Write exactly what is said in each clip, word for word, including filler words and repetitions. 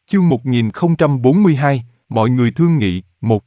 Chương một nghìn không trăm bốn mươi hai, mọi người thương nghị, một.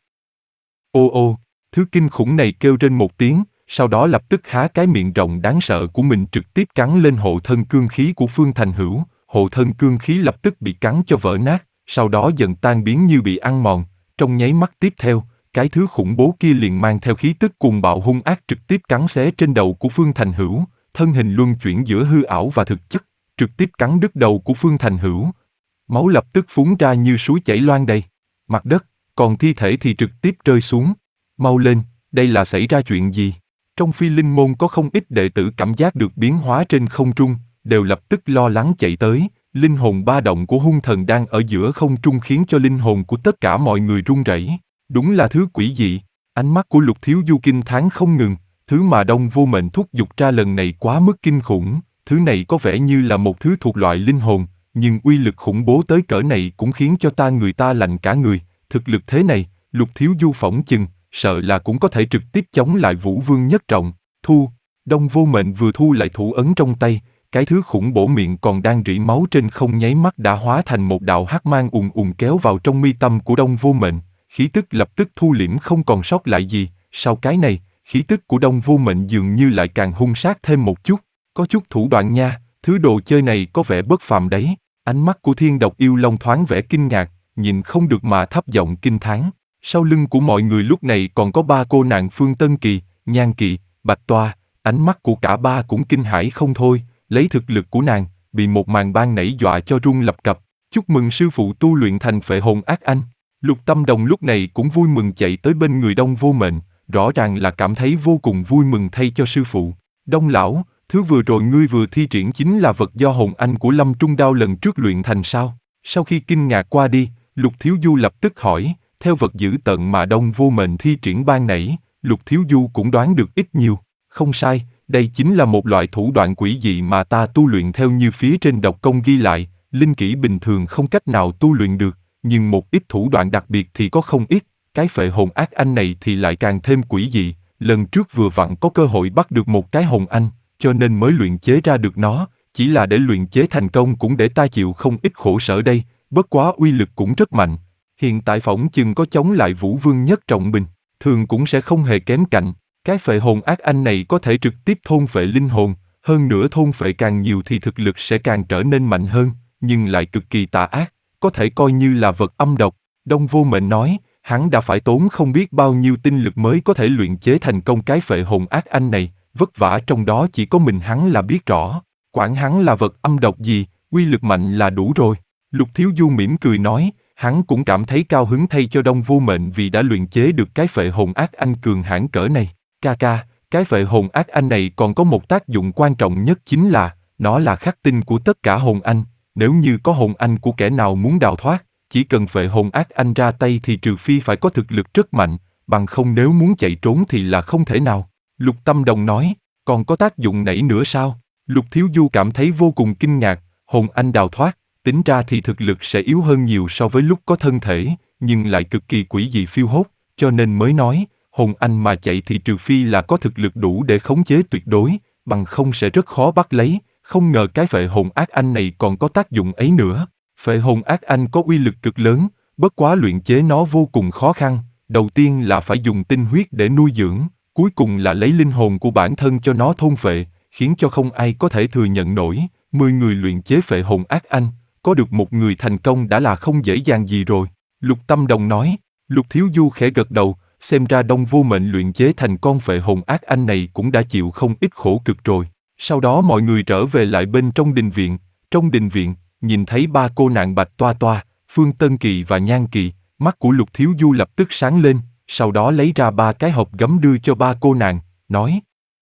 Ô ô, thứ kinh khủng này kêu trên một tiếng, sau đó lập tức há cái miệng rộng đáng sợ của mình trực tiếp cắn lên hộ thân cương khí của Phương Thành Hữu, hộ thân cương khí lập tức bị cắn cho vỡ nát, sau đó dần tan biến như bị ăn mòn, trong nháy mắt tiếp theo, cái thứ khủng bố kia liền mang theo khí tức cuồng bạo hung ác trực tiếp cắn xé trên đầu của Phương Thành Hữu, thân hình luân chuyển giữa hư ảo và thực chất, trực tiếp cắn đứt đầu của Phương Thành Hữu. Máu lập tức phún ra như suối chảy loang đầy mặt đất, còn thi thể thì trực tiếp rơi xuống. Mau lên, đây là xảy ra chuyện gì? Trong Phi Linh môn có không ít đệ tử cảm giác được biến hóa trên không trung, đều lập tức lo lắng chạy tới. Linh hồn ba động của hung thần đang ở giữa không trung khiến cho linh hồn của tất cả mọi người run rẩy. Đúng là thứ quỷ dị. Ánh mắt của Lục Thiếu Du kinh thán không ngừng. Thứ mà Đông Vô Mệnh thúc giục ra lần này quá mức kinh khủng. Thứ này có vẻ như là một thứ thuộc loại linh hồn, nhưng uy lực khủng bố tới cỡ này cũng khiến cho ta người ta lạnh cả người. Thực lực thế này, Lục Thiếu Du phỏng chừng, sợ là cũng có thể trực tiếp chống lại Vũ Vương Nhất Trọng. Thu, Đông Vô Mệnh vừa thu lại thủ ấn trong tay, cái thứ khủng bố miệng còn đang rỉ máu trên không nháy mắt đã hóa thành một đạo hắc mang ùn ùn kéo vào trong mi tâm của Đông Vô Mệnh, khí tức lập tức thu liễm không còn sót lại gì. Sau cái này, khí tức của Đông Vô Mệnh dường như lại càng hung sát thêm một chút, có chút thủ đoạn nha, thứ đồ chơi này có vẻ bất phàm đấy. Ánh mắt của Thiên Độc Yêu Long thoáng vẻ kinh ngạc, nhìn không được mà thấp giọng kinh thán. Sau lưng của mọi người lúc này còn có ba cô nàng Phương Tân Kỳ, Nhan Kỳ, Bạch Toa, ánh mắt của cả ba cũng kinh hãi không thôi, lấy thực lực của nàng, bị một màn ban nảy dọa cho run lập cập. Chúc mừng sư phụ tu luyện thành phệ hồn ác anh. Lục Tâm Đồng lúc này cũng vui mừng chạy tới bên người Đông Vô Mệnh, rõ ràng là cảm thấy vô cùng vui mừng thay cho sư phụ. Đông lão, thứ vừa rồi ngươi vừa thi triển chính là vật do hồn anh của Lâm Trung Đao lần trước luyện thành sao? Sau khi kinh ngạc qua đi, Lục Thiếu Du lập tức hỏi, theo vật dữ tợn mà Đông Vô Mệnh thi triển ban nãy, Lục Thiếu Du cũng đoán được ít nhiều. Không sai, đây chính là một loại thủ đoạn quỷ dị mà ta tu luyện theo như phía trên độc công ghi lại, linh kỹ bình thường không cách nào tu luyện được, nhưng một ít thủ đoạn đặc biệt thì có không ít, cái phệ hồn ác anh này thì lại càng thêm quỷ dị, lần trước vừa vặn có cơ hội bắt được một cái hồn anh, cho nên mới luyện chế ra được nó, chỉ là để luyện chế thành công cũng để ta chịu không ít khổ sở đây, bất quá uy lực cũng rất mạnh. Hiện tại phỏng chừng có chống lại Vũ Vương Nhất Trọng bình, thường cũng sẽ không hề kém cạnh. Cái phệ hồn ác anh này có thể trực tiếp thôn phệ linh hồn, hơn nữa thôn phệ càng nhiều thì thực lực sẽ càng trở nên mạnh hơn, nhưng lại cực kỳ tà ác, có thể coi như là vật âm độc. Đông Vô Mệnh nói, hắn đã phải tốn không biết bao nhiêu tinh lực mới có thể luyện chế thành công cái phệ hồn ác anh này, vất vả trong đó chỉ có mình hắn là biết rõ, quản hắn là vật âm độc gì, uy lực mạnh là đủ rồi. Lục Thiếu Du mỉm cười nói, hắn cũng cảm thấy cao hứng thay cho Đông Vô Mệnh vì đã luyện chế được cái phệ hồn ác anh cường hãn cỡ này. Ca ca, cái phệ hồn ác anh này còn có một tác dụng quan trọng nhất chính là, nó là khắc tinh của tất cả hồn anh, nếu như có hồn anh của kẻ nào muốn đào thoát, chỉ cần phệ hồn ác anh ra tay thì trừ phi phải có thực lực rất mạnh, bằng không nếu muốn chạy trốn thì là không thể nào. Lục Tâm Đồng nói, còn có tác dụng nảy nữa sao? Lục Thiếu Du cảm thấy vô cùng kinh ngạc, hồn anh đào thoát, tính ra thì thực lực sẽ yếu hơn nhiều so với lúc có thân thể, nhưng lại cực kỳ quỷ dị phiêu hốt, cho nên mới nói, hồn anh mà chạy thì trừ phi là có thực lực đủ để khống chế tuyệt đối, bằng không sẽ rất khó bắt lấy, không ngờ cái phệ hồn ác anh này còn có tác dụng ấy nữa. Phệ hồn ác anh có uy lực cực lớn, bất quá luyện chế nó vô cùng khó khăn, đầu tiên là phải dùng tinh huyết để nuôi dưỡng, cuối cùng là lấy linh hồn của bản thân cho nó thôn phệ, khiến cho không ai có thể thừa nhận nổi. Mười người luyện chế phệ hồn ác anh, có được một người thành công đã là không dễ dàng gì rồi. Lục Tâm Đồng nói. Lục Thiếu Du khẽ gật đầu, xem ra Đông Vô Mệnh luyện chế thành con phệ hồn ác anh này cũng đã chịu không ít khổ cực rồi. Sau đó mọi người trở về lại bên trong đình viện. Trong đình viện, nhìn thấy ba cô nàng Bạch Toa Toa, Phương Tân Kỳ và Nhan Kỳ, mắt của Lục Thiếu Du lập tức sáng lên, sau đó lấy ra ba cái hộp gấm đưa cho ba cô nàng, nói: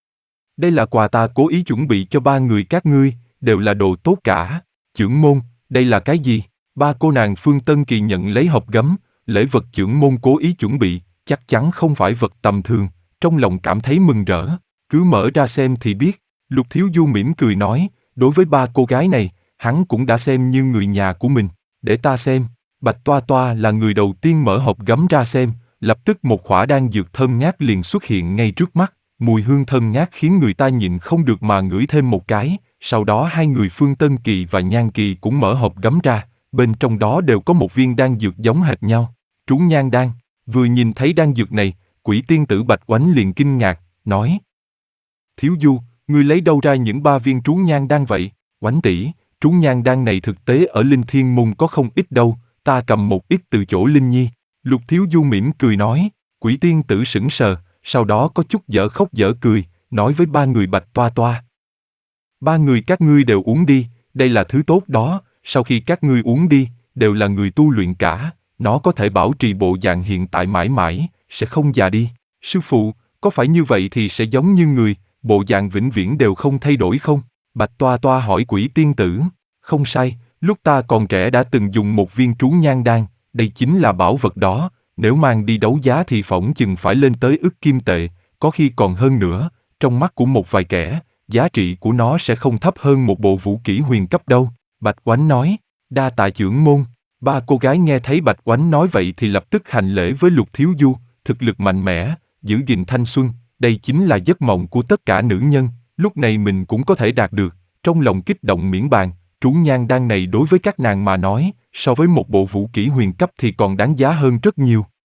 đây là quà ta cố ý chuẩn bị cho ba người các ngươi, đều là đồ tốt cả. Chưởng môn, đây là cái gì? Ba cô nàng Phương Tân Kỳ nhận lấy hộp gấm, lễ vật chưởng môn cố ý chuẩn bị, chắc chắn không phải vật tầm thường, trong lòng cảm thấy mừng rỡ, cứ mở ra xem thì biết. Lục Thiếu Du mỉm cười nói, đối với ba cô gái này, hắn cũng đã xem như người nhà của mình, để ta xem. Bạch Toa Toa là người đầu tiên mở hộp gấm ra xem, lập tức một khỏa đan dược thơm ngát liền xuất hiện ngay trước mắt, mùi hương thơm ngát khiến người ta nhịn không được mà ngửi thêm một cái. Sau đó hai người Phương Tân Kỳ và Nhan Kỳ cũng mở hộp gấm ra, bên trong đó đều có một viên đan dược giống hệt nhau. Trú nhan đan. Vừa nhìn thấy đan dược này, Quỷ tiên tử Bạch Oánh liền kinh ngạc, nói: Thiếu Du, ngươi lấy đâu ra những ba viên trú nhan đan vậy? Oánh tỷ, trú nhan đan này thực tế ở Linh Thiên Môn có không ít đâu, ta cầm một ít từ chỗ Linh Nhi. Lục Thiếu Du mỉm cười nói. Quỷ tiên tử sững sờ, sau đó có chút dở khóc dở cười, nói với ba người Bạch Toa Toa: Ba người các ngươi đều uống đi, đây là thứ tốt đó, sau khi các ngươi uống đi, đều là người tu luyện cả, nó có thể bảo trì bộ dạng hiện tại mãi mãi, sẽ không già đi. Sư phụ, có phải như vậy thì sẽ giống như người, bộ dạng vĩnh viễn đều không thay đổi không? Bạch Toa Toa hỏi Quỷ tiên tử. Không sai, lúc ta còn trẻ đã từng dùng một viên trú nhan đan, đây chính là bảo vật đó, nếu mang đi đấu giá thì phỏng chừng phải lên tới ức kim tệ, có khi còn hơn nữa, trong mắt của một vài kẻ, giá trị của nó sẽ không thấp hơn một bộ vũ kỹ huyền cấp đâu. Bạch Oánh nói. Đa tạ trưởng môn. Ba cô gái nghe thấy Bạch Oánh nói vậy thì lập tức hành lễ với Lục Thiếu Du, thực lực mạnh mẽ, giữ gìn thanh xuân, đây chính là giấc mộng của tất cả nữ nhân, lúc này mình cũng có thể đạt được, trong lòng kích động miễn bàn, trú nhan đan này đối với các nàng mà nói, so với một bộ vũ kỹ huyền cấp thì còn đáng giá hơn rất nhiều.